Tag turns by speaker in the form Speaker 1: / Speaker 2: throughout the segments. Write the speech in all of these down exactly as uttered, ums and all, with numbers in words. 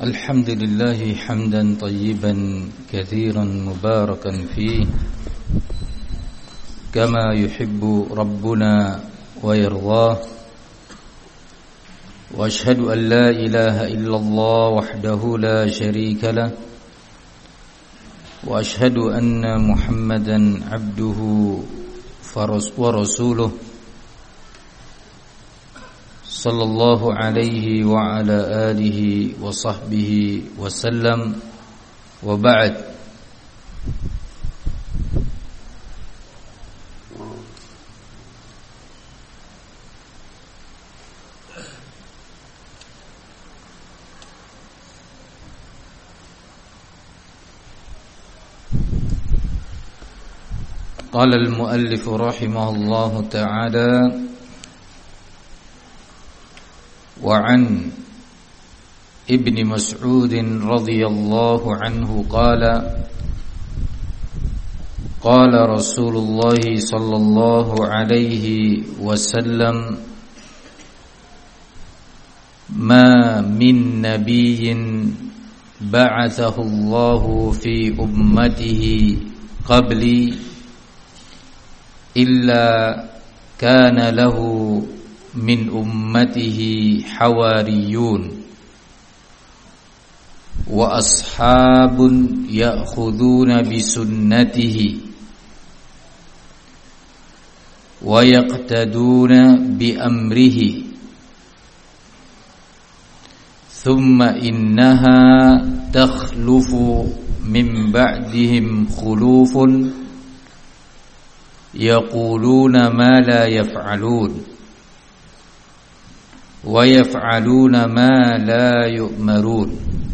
Speaker 1: الحمد لله حمدا طيبا كثيرا مباركا فيه كما يحب ربنا ويرضاه، وأشهد أن لا إله إلا الله وحده لا شريك له، وأشهد أن محمدا عبده ورسوله صلى الله عليه وعلى آله وصحبه وسلم، وبعد. قال المؤلف رحمه الله تعالى: وعن ابن مسعود رضي الله عنه قال: قال رسول الله صلى الله عليه وسلم: ما من نبي بعثه الله في أمته قبلي إلا كان له من أمته حواريون وأصحاب يأخذون بسنته ويقتدون بأمره، ثم إنها تخلف من بعدهم خلوف يقولون ما لا يفعلون ويفعلون ما لا يؤمرون،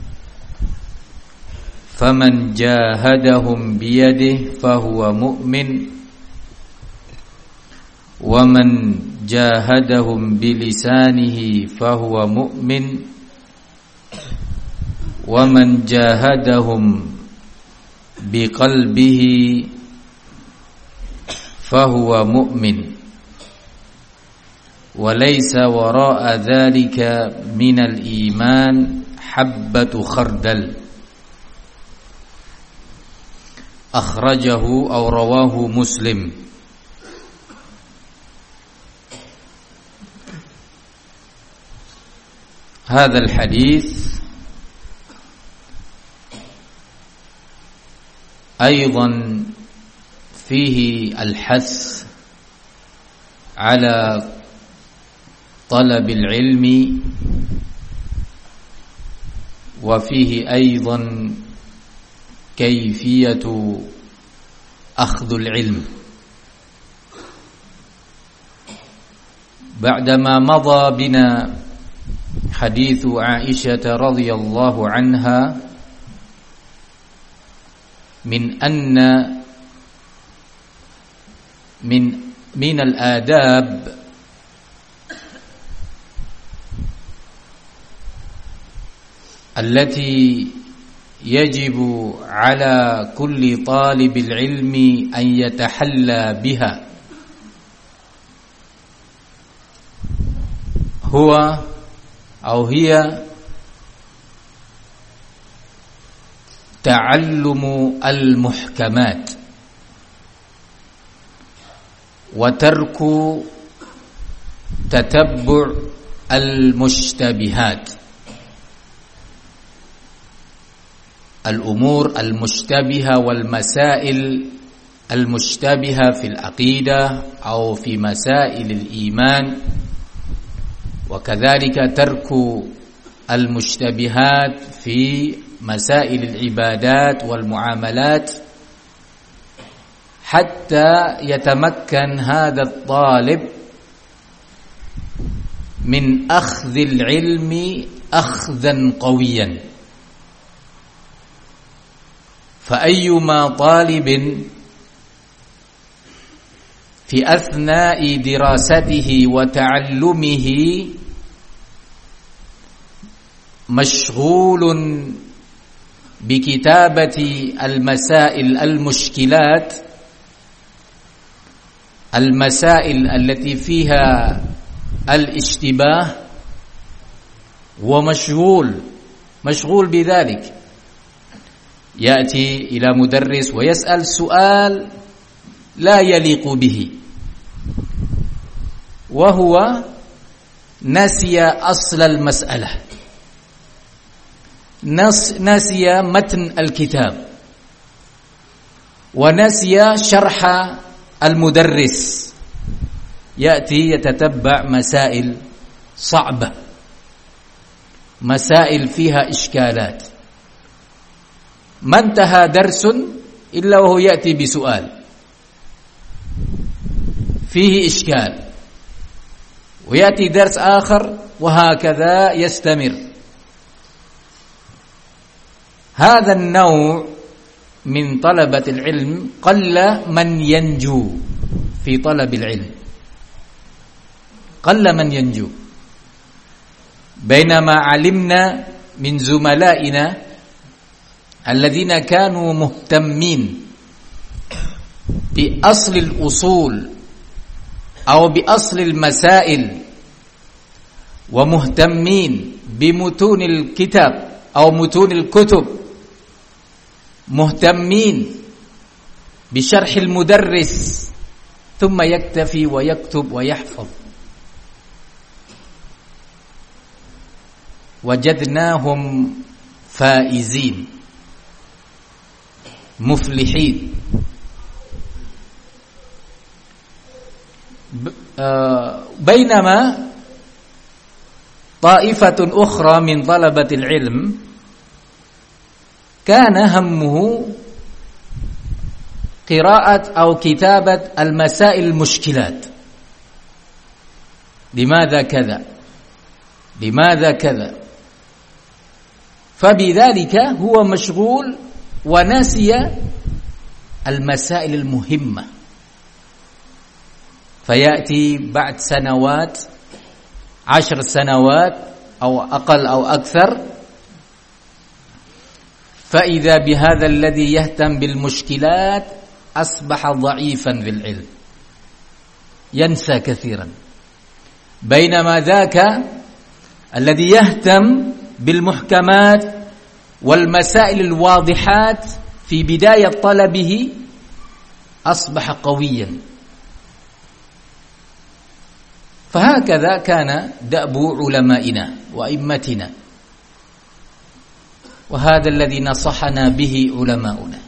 Speaker 1: فمن جاهدهم بيده فهو مؤمن، ومن جاهدهم بلسانه فهو مؤمن، ومن جاهدهم بقلبه فهو مؤمن، وليس وراء ذلك من الإيمان حبة خردل. أخرجه أو رواه مسلم. هذا الحديث أيضا فيه الحث على طلب العلم، وفيه أيضا كيفية أخذ العلم. بعدما مضى بنا حديث عائشة رضي الله عنها من أن من من الآداب التي يجب على كل طالب العلم أن يتحلى بها هو أو هي تعلم المحكمات وترك تتبع المشتبهات. الأمور المشتبهة والمسائل المشتبهة في العقيدة أو في مسائل الإيمان، وكذلك ترك المشتبهات في مسائل العبادات والمعاملات، حتى يتمكن هذا الطالب من أخذ العلم أخذا قويا. فأيما طالب في أثناء دراسته وتعلمه مشغول بكتابة المسائل المشكلات، المسائل التي فيها الاشتباه، ومشغول مشغول بذلك، يأتي إلى مدرس ويسأل سؤال لا يليق به، وهو نسي أصل المسألة، نسي متن الكتاب، ونسي شرح المدرس، يأتي يتتبع مسائل صعبة، مسائل فيها إشكالات، ما انتهى درس إلا وهو يأتي بسؤال فيه إشكال، ويأتي درس آخر، وهكذا يستمر. هذا النوع من طلبة العلم قل من ينجو في طلب العلم، قل من ينجو. بينما علمنا من زملائنا الذين كانوا مهتمين بأصل الأصول أو بأصل المسائل، ومهتمين بمتون الكتاب أو متون الكتب، مهتمين بشرح المدرس، ثم يكتفي ويكتب ويحفظ، وجدناهم فائزين مفلحين. بينما طائفة أخرى من طلبة العلم كان همه قراءة أو كتابة المسائل المشكلات، لماذا كذا، لماذا كذا، فبذلك هو مشغول ونسي المسائل المهمة. فيأتي بعد سنوات، عشر سنوات أو أقل أو أكثر، فإذا بهذا الذي يهتم بالمشكلات أصبح ضعيفا في العلم، ينسى كثيرا. بينما ذاك الذي يهتم بالمحكمات والمسائل الواضحات في بداية طلبه أصبح قويا. فهكذا كان دأب علمائنا وأئمتنا، وهذا الذي نصحنا به علماؤنا.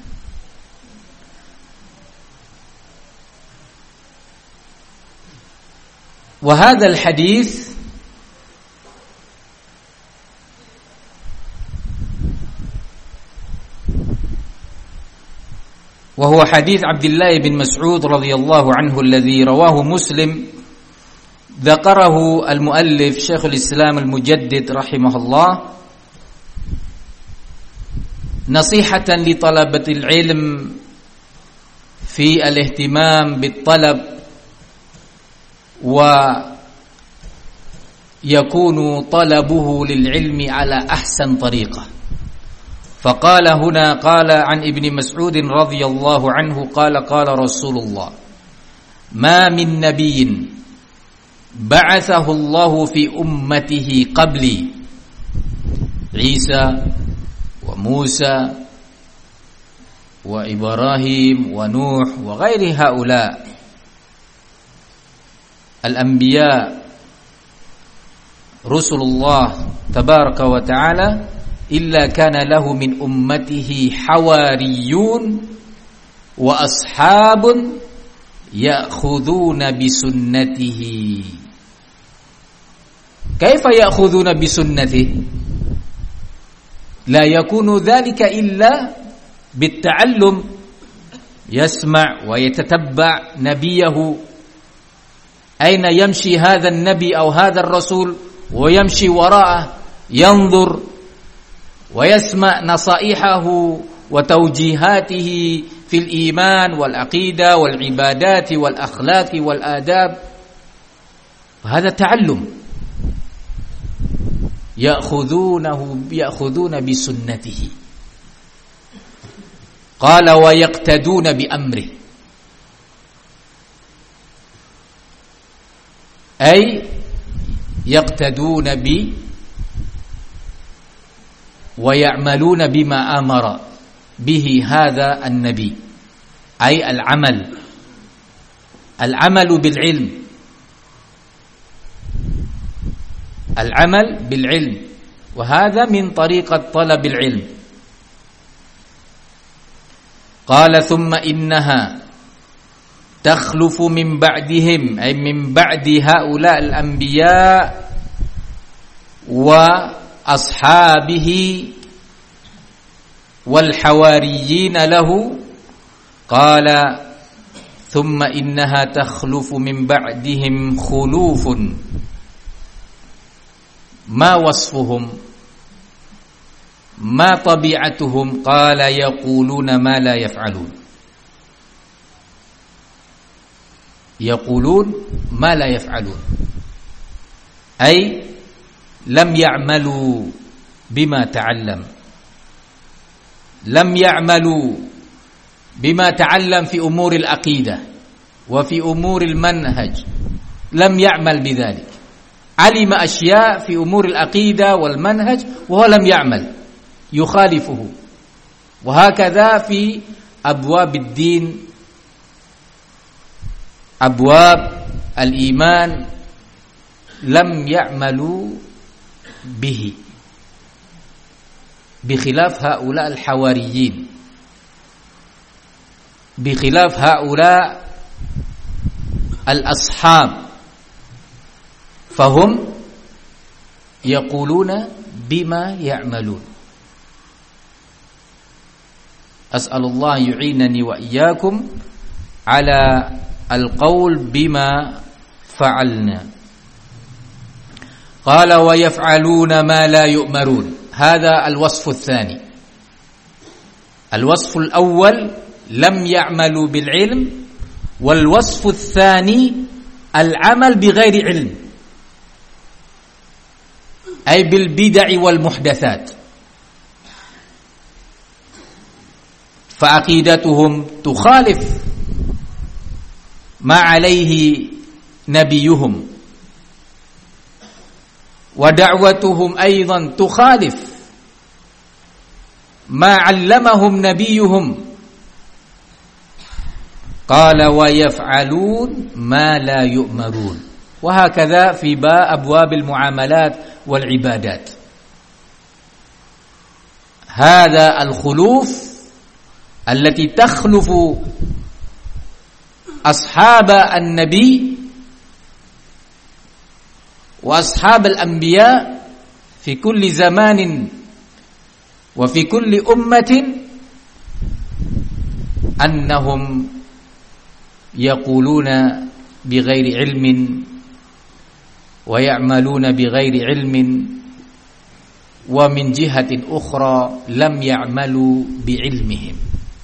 Speaker 1: وهذا الحديث وهو حديث عبد الله بن مسعود رضي الله عنه الذي رواه مسلم، ذكره المؤلف شيخ الإسلام المجدد رحمه الله نصيحة لطلبة العلم في الاهتمام بالطلب، ويكون طلبه للعلم على أحسن طريقة. فقال هنا، قال عن ابن مسعود رضي الله عنه قال قال رسول الله: ما من نبي بعثه الله في أمته قبلي، عيسى وموسى وإبراهيم ونوح وغير هؤلاء الأنبياء رسل الله تبارك وتعالى، إلا كان له من أمته حواريون وأصحاب يأخذون بسنته. كيف يأخذون بسنته؟ لا يكون ذلك إلا بالتعلم، يسمع ويتتبع نبيه، أين يمشي هذا النبي أو هذا الرسول، ويمشي وراءه، ينظر ويسمع نصائحه وتوجيهاته في الإيمان والعقيدة والعبادات والأخلاق والآداب. فهذا تعلم، يأخذونه يأخذون بسنته. قال: ويقتدون بأمره، أي يقتدون wa ya'maluna bima amara bihi hadha an-nabi, ay al-amal, al-amalu bil ilm, al-amal bil ilm, wa hadha min tariqat talabil ilm. Qala thumma innaha takhlufu min ba'dihim, ay min ba'di haula al-anbiya wa ashabihi wal hawariyin lahu. Qala thumma innaha takhlufu min ba'dihim khulufun ma wasfuhum ma tabi'atuhum. Qala yaquluna ma la yaf'alun, yaqulun ma la yaf'alun, ay lam ya'malu bima ta'allam, lam ya'malu bima ta'allam fi umuril aqidah wa fi umuril manhaj, lam ya'mal bidzalik. Alima asya' fi umuril aqidah wal manhaj wa lam ya'mal, yukhalifuhu. Wa hakadha fi abwabid din, abwab al-iman, lam ya'malu bihi, bikhilaf haula al-hawariyin, bikhilaf haula al-ashab, fahum yaquluna bima ya'malun. As'alullah yu'inani wa iyyakum ala al-qawl bima fa'alna. Qala wa yaf'aluna ma la yu'marun. Hadha al-wasf ats-tsani. Al-wasf al-awwal lam ya'malu bil ilm, wal wasf ats-tsani al-amal bighairi ilm, ay bil bid'ah wal muhdatsat. Fa aqidatuhum tukhalif ma alayhi nabiyuhum, wa da'watuhum aidan tukhalif ma 'allamahum nabiyuhum. Qala wa yaf'alun ma la yu'marun. Wa hakadha fi ba abwabil muamalat wal ibadat. Hadha al-khuluf allati takhlufu ashab an-nabi wa ashab al-anbiya fi kulli zamanin wa fi kulli ummatin annahum yaquluna bighairi ilmin wa ya'maluna bighairi ilmin wa min jihatin ukhra lam ya'malu bi'ilmihim.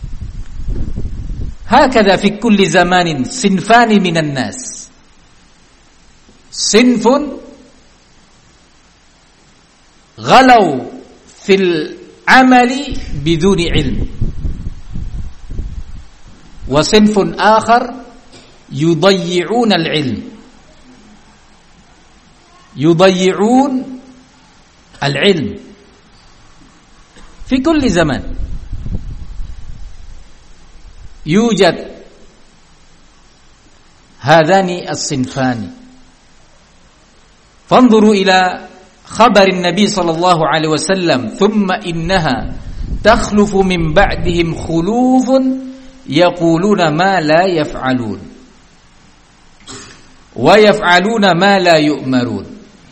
Speaker 1: Hakadha fi kulli zamanin sinfani minan nas, sinfun غلوا في العمل بدون علم، وصنف آخر يضيعون العلم، يضيعون العلم في كل زمان. يوجد هذان الصنفان. فانظروا إلى خبر النبي صلى الله عليه وسلم ثم إنها تخلف من بعدهم خلوف يقولون ما لا يفعلون ويفعلون ما لا يؤمرون.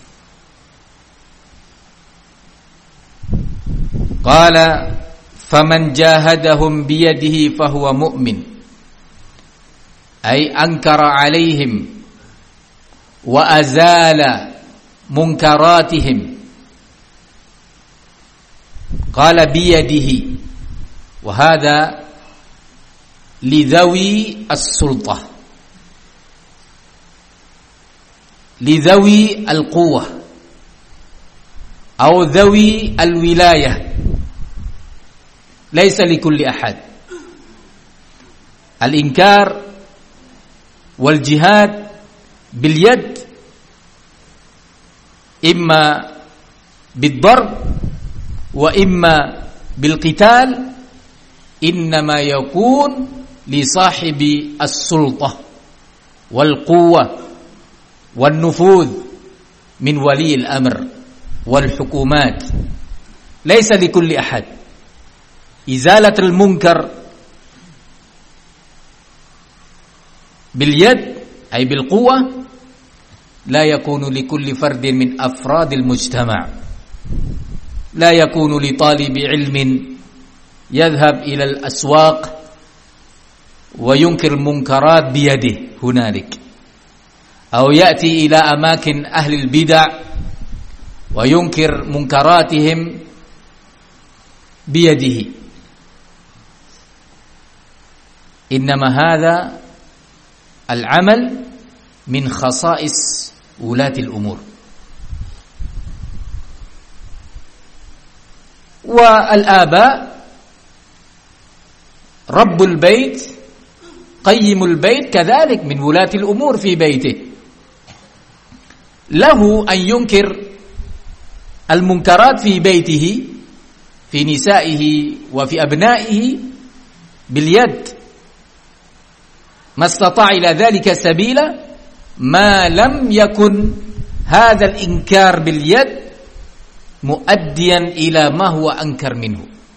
Speaker 1: قال فمن جاهدهم بيده فهو مؤمن، أي أنكر عليهم وأزال منكراتهم. قال بيده، وهذا لذوي السلطة، لذوي القوة أو ذوي الولاية، ليس لكل أحد. الإنكار والجهاد باليد إما بالضرب وإما بالقتال إنما يكون لصاحب السلطة والقوة والنفوذ من ولي الأمر والحكومات، ليس لكل أحد. إزالة المنكر باليد أي بالقوة لا يكون لكل فرد من أفراد المجتمع، لا يكون لطالب علم يذهب إلى الأسواق وينكر المنكرات بيده هنالك، أو يأتي إلى أماكن أهل البدع وينكر منكراتهم بيده، إنما هذا العمل من خصائص ولاة الأمور. والآباء رب البيت قيم البيت كذلك من ولاة الأمور في بيته، له أن ينكر المنكرات في بيته في نسائه وفي أبنائه باليد، ما استطاع إلى ذلك سبيلا ما لم يكن هذا الإنكار باليد مؤديا إلى ما هو أنكر منه.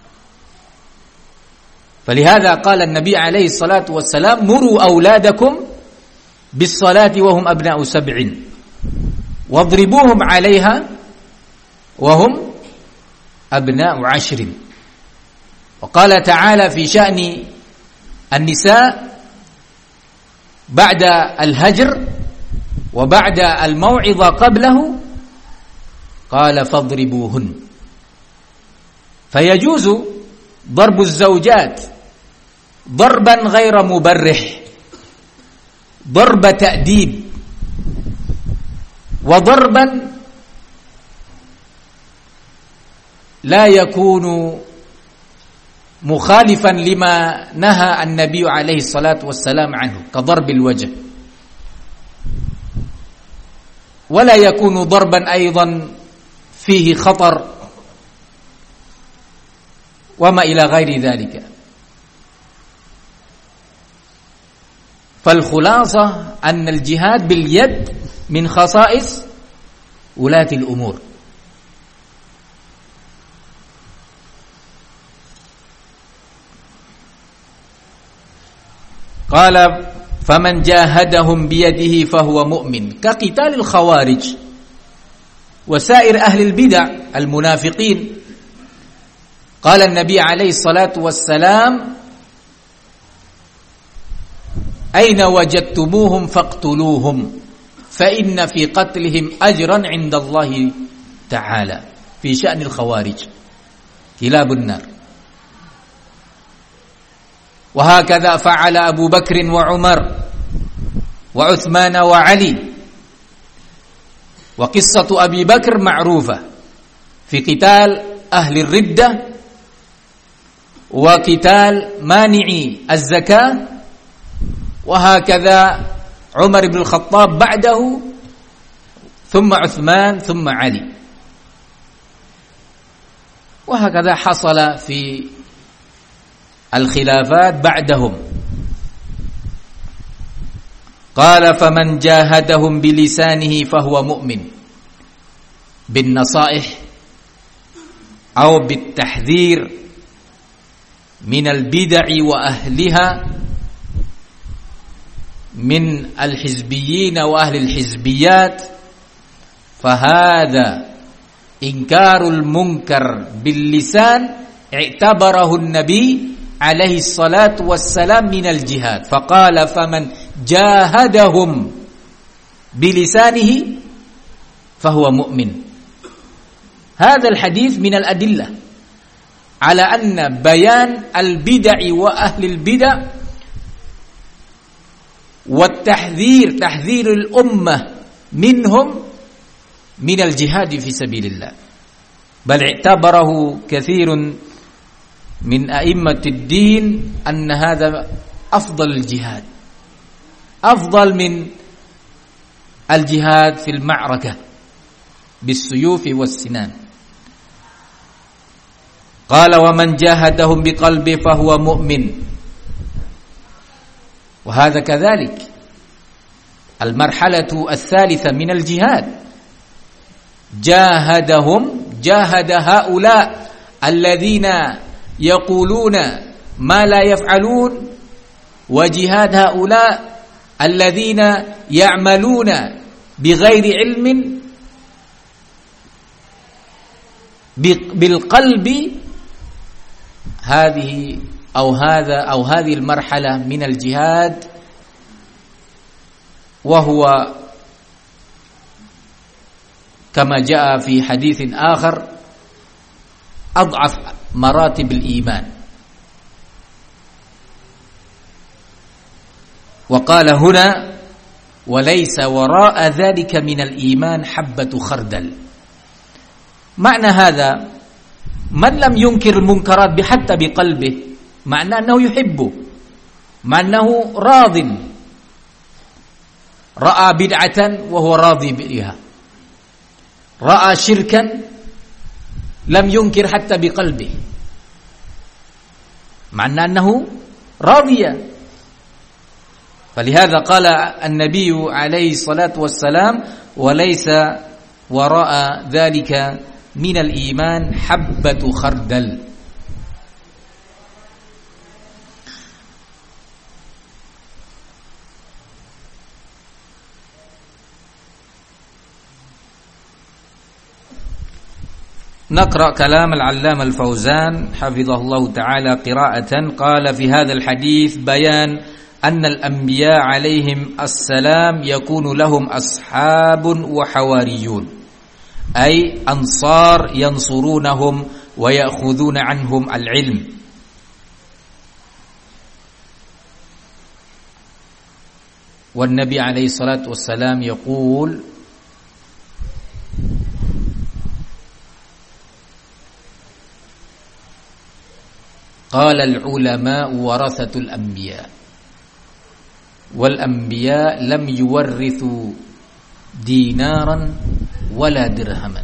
Speaker 1: فلهذا قال النبي عليه الصلاة والسلام: مروا أولادكم بالصلاة وهم أبناء سبع واضربوهم عليها وهم أبناء عشر. وقال تعالى في شأن النساء بعد الهجر وبعد الموعظة قبله قال: فاضربوهن. فيجوز ضرب الزوجات ضربا غير مبرح، ضرب تأديب، وضربا لا يكون مخالفا لما نهى النبي عليه الصلاة والسلام عنه كضرب الوجه، ولا يكون ضربا أيضا فيه خطر وما إلى غير ذلك. فالخلاصة أن الجهاد باليد من خصائص ولاة الأمور. قال: فمن جاهدهم بيده فهو مؤمن، كقتال الخوارج وسائر أهل البدع المنافقين. قال النبي عليه الصلاة والسلام: أين وجدتموهم فاقتلوهم فإن في قتلهم أجرا عند الله تعالى، في شأن الخوارج كلاب النار. وهكذا فعل أبو بكر وعمر وعثمان وعلي. وقصة أبي بكر معروفة في قتال أهل الردة وقتال مانعي الزكاة، وهكذا عمر بن الخطاب بعده، ثم عثمان، ثم علي، وهكذا حصل في الخلافات بعدهم. قال: فمن جاهدهم بلسانه فهو مؤمن، بالنصائح أو بالتحذير من البدع وأهلها من الحزبيين وأهل الحزبيات، فهذا إنكار المنكر باللسان اعتبره النبي عليه الصلاة والسلام من الجهاد، فقال: فمن جاهدهم بلسانه فهو مؤمن. هذا الحديث من الأدلة على أن بيان البدع وأهل البدع والتحذير تحذير الأمة منهم من الجهاد في سبيل الله، بل اعتبره كثير من أئمة الدين أن هذا أفضل الجهاد، أفضل من الجهاد في المعركة بالسيوف والسنان. Qala wa man jahadahum biqalbi fahuwa mu'min. Wa hadha kadzalik. Al-marhalatu ats-tsalitsah min al-jihad. Jahadahum, jahada haula alladzina yaquluna ma la yaf'alun, wa jihad haula alladzina ya'maluna bighairi ilmin bil qalbi. هذه أو هذا أو هذه المرحلة من الجهاد وهو كما جاء في حديث آخر أضعف مراتب الإيمان. وقال هنا وليس وراء ذلك من الإيمان حبة خردل. معنى هذا من لم ينكر المنكرات حتى بقلبه معناه أنه يحبه، معناه راض، رأى بدعة وهو راضي بها، رأى شركا لم ينكر حتى بقلبه، معناه أنه راضي. فلهذا قال النبي عليه الصلاة والسلام وليس وراء ذلك من الإيمان حبة خردل. نقرأ كلام العلامة الفوزان حفظه الله تعالى قراءة. قال في هذا الحديث بيان أن الأنبياء عليهم السلام يكون لهم أصحاب وحواريون، أي أنصار ينصرونهم ويأخذون عنهم العلم. والنبي عليه الصلاة والسلام يقول قال العلماء ورثة الأنبياء، والأنبياء لم يورثوا دينارا ولا درهما،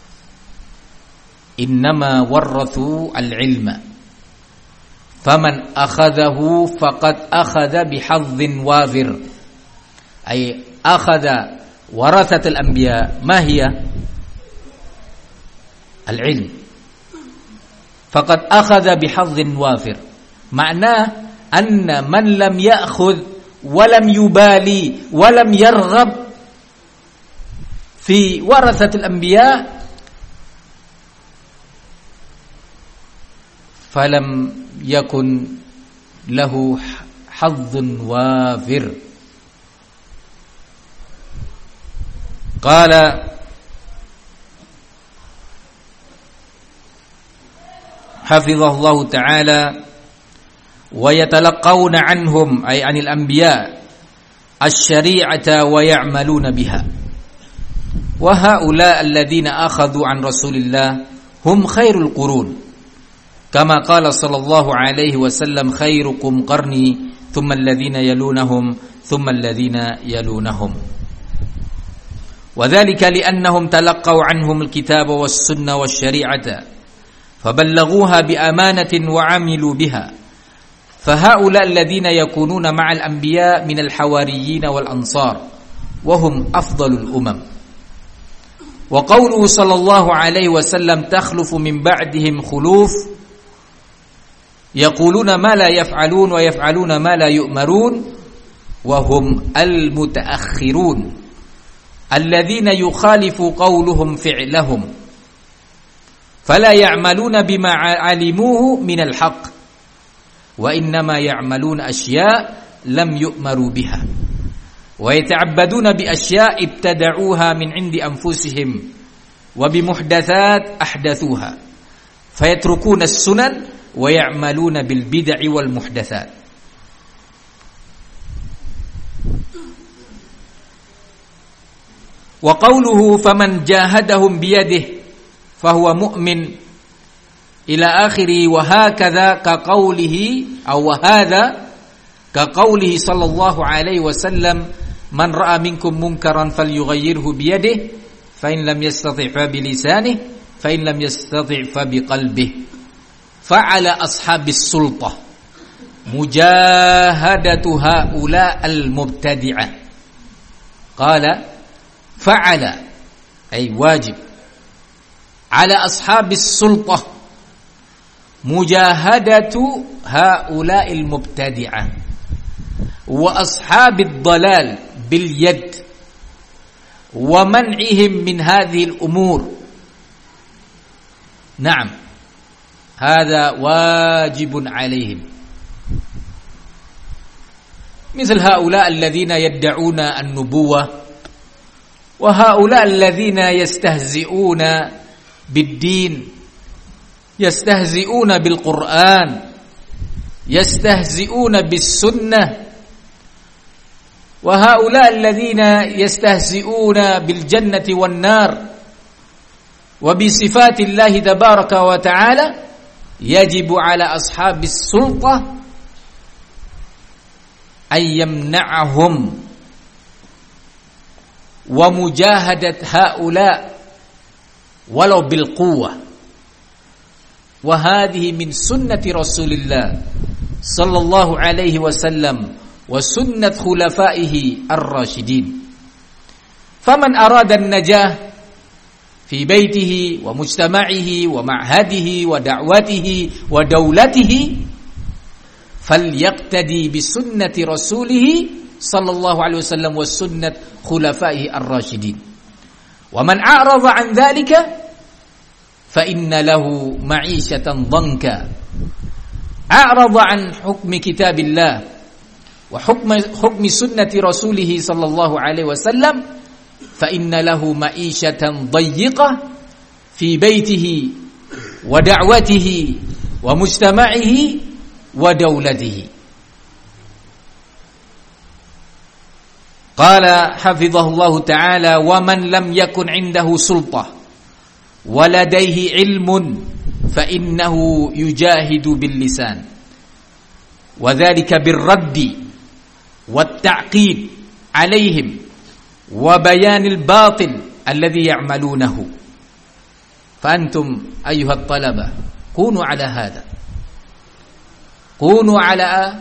Speaker 1: إنما ورثوا العلم، فمن أخذه فقد أخذ بحظ وافر. أي أخذ ورثة الأنبياء ما هي؟ العلم، فقد أخذ بحظ وافر. معناه أن من لم يأخذ ولم يبالي ولم يرغب في ورثة الأنبياء فلم يكن له حظ وافر. قال حفظه الله تعالى ويتلقون عنهم أي عن الأنبياء الشريعة ويعملون بها. وهؤلاء الذين أخذوا عن رسول الله هم خير القرون، كما قال صلى الله عليه وسلم خيركم قرني ثم الذين يلونهم ثم الذين يلونهم. وذلك لأنهم تلقوا عنهم الكتاب والسنة والشريعة فبلغوها بأمانة وعملوا بها، فهؤلاء الذين يكونون مع الأنبياء من الحواريين والأنصار وهم أفضل الأمم. وقوله صلى الله عليه وسلم تخلف من بعدهم خلوف يقولون ما لا يفعلون ويفعلون ما لا يؤمرون وهم المتأخرون الذين يخالف قولهم فعلهم فلا يعملون بما علموه من الحق وإنما يعملون أشياء لم يؤمروا بها ويتعبدون بأشياء ابتدعوها من عند أنفسهم وبمحدثات أحدثوها فيتركون السنن ويعملون بالبدع والمحدثات. وقوله فمن جاهدهم بيده فهو مؤمن إلى آخره وهكذا كقوله أو وهذا كقوله صلى الله عليه وسلم من رأى منكم منكرا فليغيره بيده فإن لم يستطع فبلسانه فإن لم يستطع فبقلبه. فعل أصحاب السلطة مجاهدة هؤلاء المبتدعة. قال فعل أي واجب على أصحاب السلطة مجاهدة هؤلاء المبتدعة وأصحاب الضلال باليد ومنعهم من هذه الأمور. نعم، هذا واجب عليهم. مثل هؤلاء الذين يدعون النبوة، وهؤلاء الذين يستهزئون بالدين، يستهزئون بالقرآن، يستهزئون بالسنة، وهؤلاء الذين يستهزئون بالجنة والنار وبصفات الله تبارك وتعالى. يجب على أصحاب السلطة أن يمنعهم ومجاهدة هؤلاء ولو بالقوة. وهذه من سنة رسول الله صلى الله عليه وسلم وسنة خلفائه الراشدين. فمن أراد النجاة في بيته ومجتمعه ومعهده ودعوته ودولته فليقتدي بسنة رسوله صلى الله عليه وسلم وسنة خلفائه الراشدين. ومن أعرض عن ذلك فإن له معيشة ضنكا. أعرض عن حكم كتاب الله وحكم حكم سنة رسوله صلى الله عليه وسلم فإن له معيشة ضيقة في بيته ودعوته ومجتمعه ودولته. قال حفظه الله تعالى: ومن لم يكن عنده سلطة ولديه علم فإنه يجاهد باللسان، وذلك بالرد والتعقيب عليهم وبيان الباطل الذي يعملونه. فأنتم أيها الطلبة كونوا على هذا، كونوا على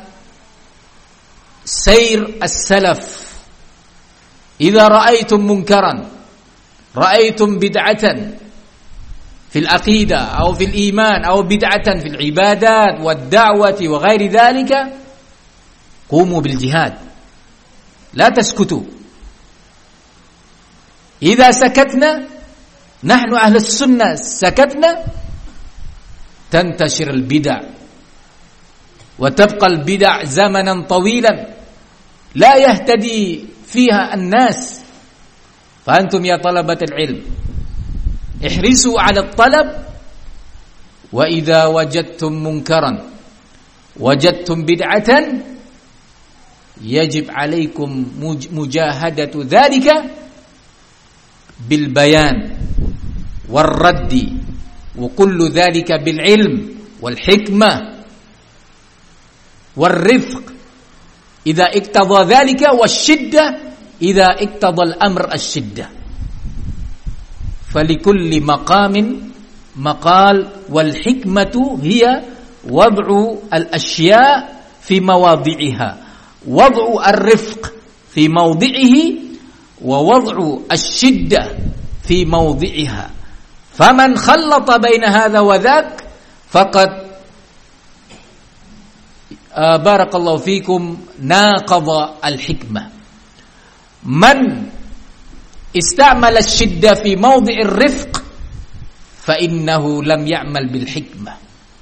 Speaker 1: سير السلف. إذا رأيتم منكرا، رأيتم بدعة في العقيدة أو في الإيمان أو بدعة في العبادات والدعوة وغير ذلك، قوموا بالجهاد، لا تسكتوا. إذا سكتنا نحن أهل السنة سكتنا تنتشر البدع وتبقى البدع زمنا طويلا لا يهتدي فيها الناس. فأنتم يا طلبة العلم احرصوا على الطلب، وإذا وجدتم منكرا وجدتم بدعة يجب عليكم مجاهدة ذلك بالبيان والرد، وكل ذلك بالعلم والحكمة والرفق إذا اقتضى ذلك، والشدة إذا اقتضى الأمر الشدة. فلكل مقام مقال، والحكمة هي وضع الأشياء في مواضعها، وضع الرفق في موضعه ووضع الشدة في موضعها. فمن خلط بين هذا وذاك فقد آه بارك الله فيكم ناقض الحكمة. من استعمل الشدة في موضع الرفق فإنه لم يعمل بالحكمة،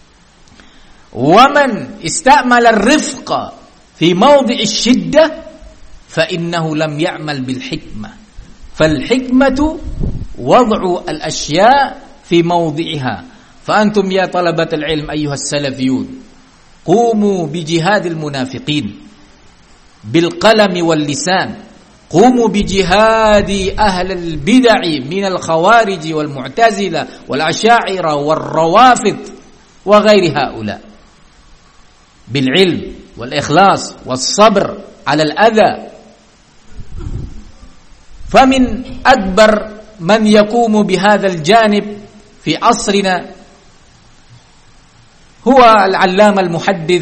Speaker 1: ومن استعمل الرفق في موضع الشدة فإنه لم يعمل بالحكمة. فالحكمة وضع الأشياء في موضعها. فأنتم يا طلبة العلم أيها السلفيون قوموا بجهاد المنافقين بالقلم واللسان، قوموا بجهاد أهل البدع من الخوارج والمعتزلة والأشاعرة والروافض وغير هؤلاء بالعلم والإخلاص والصبر على الأذى. فمن أكبر من يقوم بهذا الجانب في عصرنا هو العلامة المحدث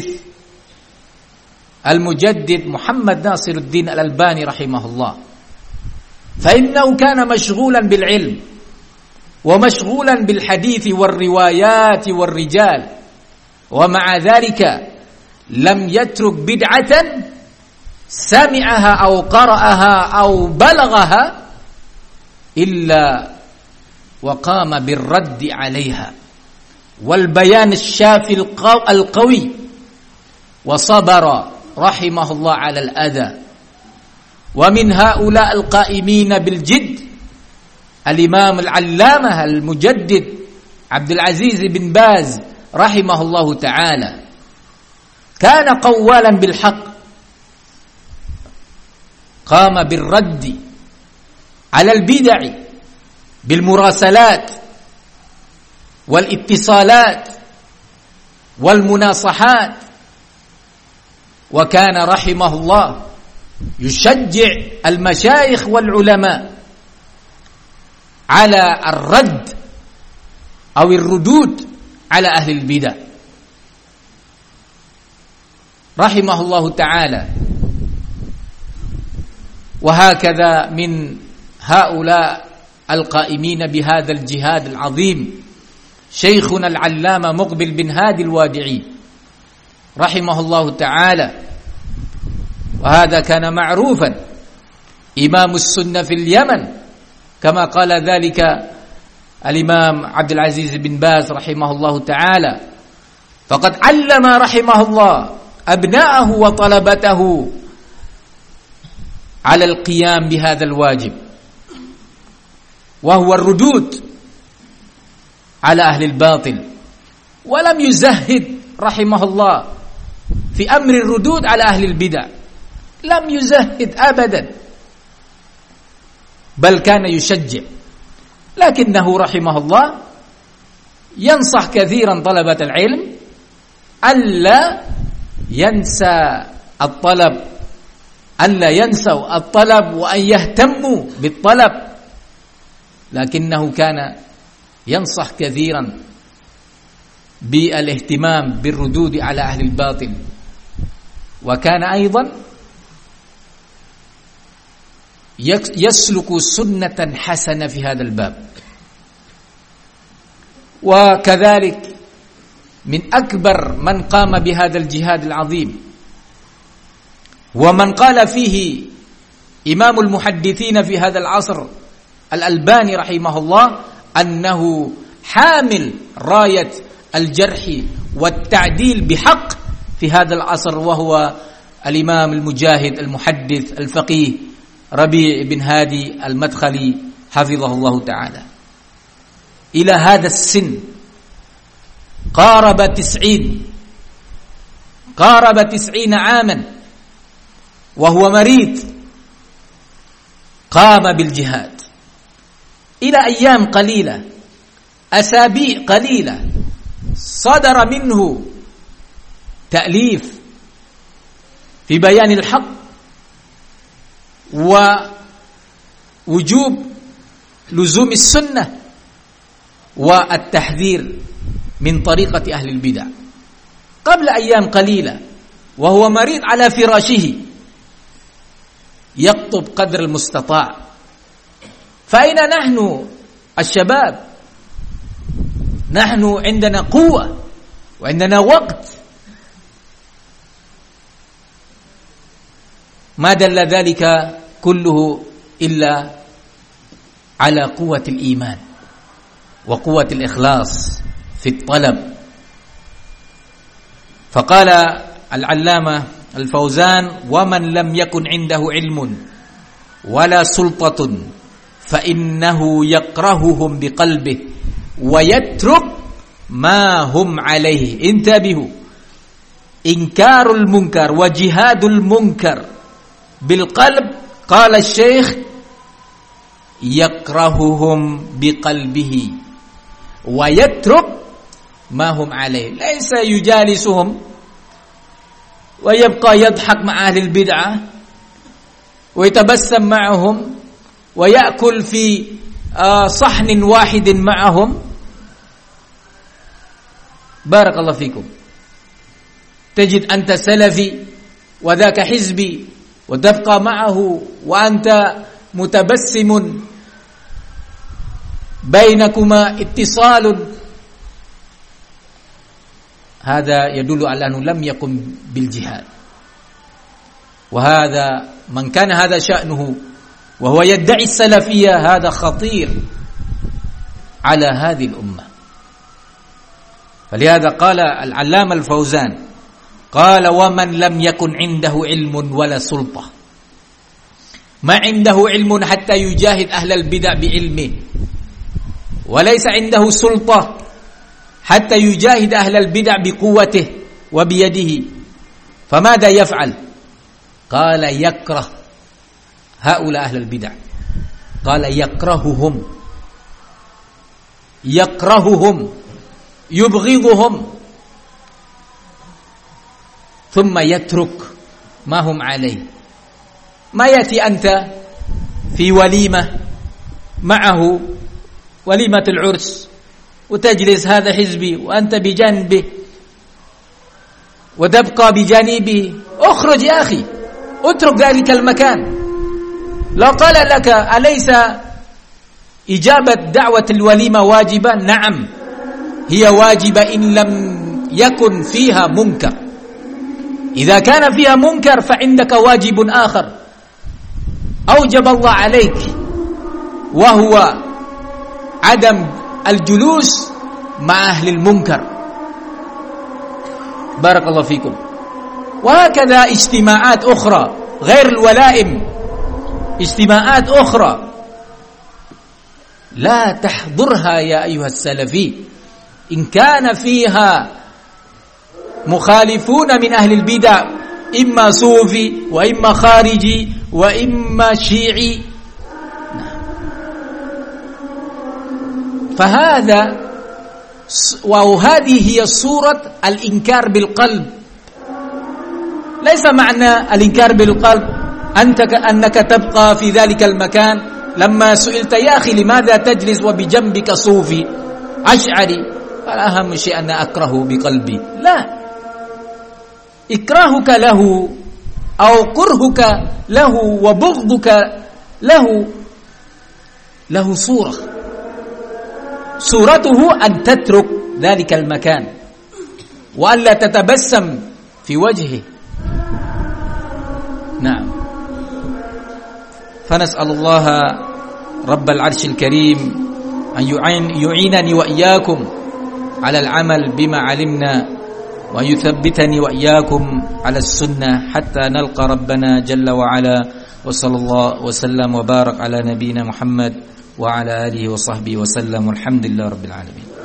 Speaker 1: المجدد محمد ناصر الدين الألباني رحمه الله، فإنه كان مشغولا بالعلم ومشغولا بالحديث والروايات والرجال، ومع ذلك لم يترك بدعة سمعها أو قرأها أو بلغها إلا وقام بالرد عليها والبيان الشافي القوي، وصبر رحمه الله على الأذى. ومن هؤلاء القائمين بالجد الإمام العلامة المجدد عبد العزيز بن باز رحمه الله تعالى، كان قوالا بالحق، قام بالرد على البدع بالمراسلات والاتصالات والمناصحات، وكان رحمه الله يشجع المشايخ والعلماء على الرد أو الردود على أهل البدع رحمه الله تعالى. وهكذا من هؤلاء القائمين بهذا الجهاد العظيم شيخنا العلامة مقبل بن هادي الوادعي رحمه الله تعالى، وهذا كان معروفا إمام السنة في اليمن كما قال ذلك الإمام عبد العزيز بن باز رحمه الله تعالى، فقد علم رحمه الله أبناءه وطلبته على القيام بهذا الواجب، وهو الردود على أهل الباطل، ولم يزهد رحمه الله في أمر الردود على أهل البدع، لم يزهد أبدا، بل كان يشجع. لكنه رحمه الله ينصح كثيرا طلبة العلم ألا ينسى الطلب، ألا ينسوا الطلب وأن يهتموا بالطلب، لكنه كان ينصح كثيرا بالاهتمام بالردود على أهل الباطل. وكان أيضا يسلك سنة حسنة في هذا الباب. وكذلك من أكبر من قام بهذا الجهاد العظيم ومن قال فيه إمام المحدثين في هذا العصر الألباني رحمه الله أنه حامل راية الجرح والتعديل بحق في هذا العصر، وهو الإمام المجاهد المحدث الفقيه ربيع بن هادي المدخلي حفظه الله تعالى. إلى هذا السن قارب تسعين قارب تسعين عاما وهو مريض، قام بالجهاد إلى أيام قليلة، أسابيع قليلة، صدر منه تأليف في بيان الحق ووجوب لزوم السنة والتحذير من طريقة أهل البدع قبل أيام قليلة، وهو مريض على فراشه يخطب قدر المستطاع. فأين نحن الشباب؟ نحن عندنا قوة وعندنا وقت. ما دل ذلك كله إلا على قوة الإيمان وقوة الإخلاص في الطلب. فقال العلامة الفوزان: ومن لم يكن عنده علم ولا سلطة فإنه يكرههم بقلبه ويترك ما هم عليه. انتبهوا، إنكار المنكر وجهاد المنكر بالقلب، قال الشيخ يكرههم بقلبه ويترك ما هم عليه، ليس يجالسهم ويبقى يضحك مع أهل البدعة ويتبسم معهم ويأكل في صحن واحد معهم، بارك الله فيكم. تجد أنت سلفي وذاك حزبي وتبقى معه وأنت متبسم بينكما اتصال، هذا يدل على أنه لم يقم بالجهاد. وهذا من كان هذا شأنه وهو يدعي السلفية هذا خطير على هذه الأمة. فلهذا قال العلامة الفوزان قال ومن لم يكن عنده علم ولا سلطة، ما عنده علم حتى يجاهد أهل البدع بعلمه، وليس عنده سلطة حتى يجاهد أهل البدع بقوته وبيده، فماذا يفعل؟ قال يكره هؤلاء أهل البدع، قال يكرههم يكرههم يبغضهم، ثم يترك ما هم عليه. ما يأتي أنت في وليمة معه وليمة العرس وتجلس هذا حزبي وأنت بجانبه وتبقى بجانبه، اخرج يا أخي، اترك ذلك المكان. لو قال لك أليس إجابة دعوة الوليمة واجبة؟ نعم هي واجبة إن لم يكن فيها منكر. إذا كان فيها منكر فعندك واجب آخر أوجب الله عليك، وهو عدم الجلوس مع أهل المنكر. بارك الله فيكم. وهكذا اجتماعات أخرى غير الولائم، اجتماعات أخرى لا تحضرها يا أيها السلفي إن كان فيها مخالفون من أهل البدع، إما صوفي وإما خارجي وإما شيعي. فهذا وهذه هي صورة الإنكار بالقلب. ليس معنى الإنكار بالقلب أنت أنك تبقى في ذلك المكان. لما سئلت يا أخي لماذا تجلس وبجنبك صوفي أشعري، قال أهم شيء أن أكره بقلبي. لا، إكراهك له أو كرهك له وبغضك له له صورة، صورته أن تترك ذلك المكان وأن لا تتبسم في وجهه. نعم. فنسأل الله رب العرش الكريم أن يعينني وإياكم على العمل بما علمنا، ويثبتني وإياكم على السنة حتى نلقى ربنا جل وعلا. وصلى الله وسلم وبارك على نبينا محمد وعلى آله وصحبه وسلم، والحمد لله رب العالمين.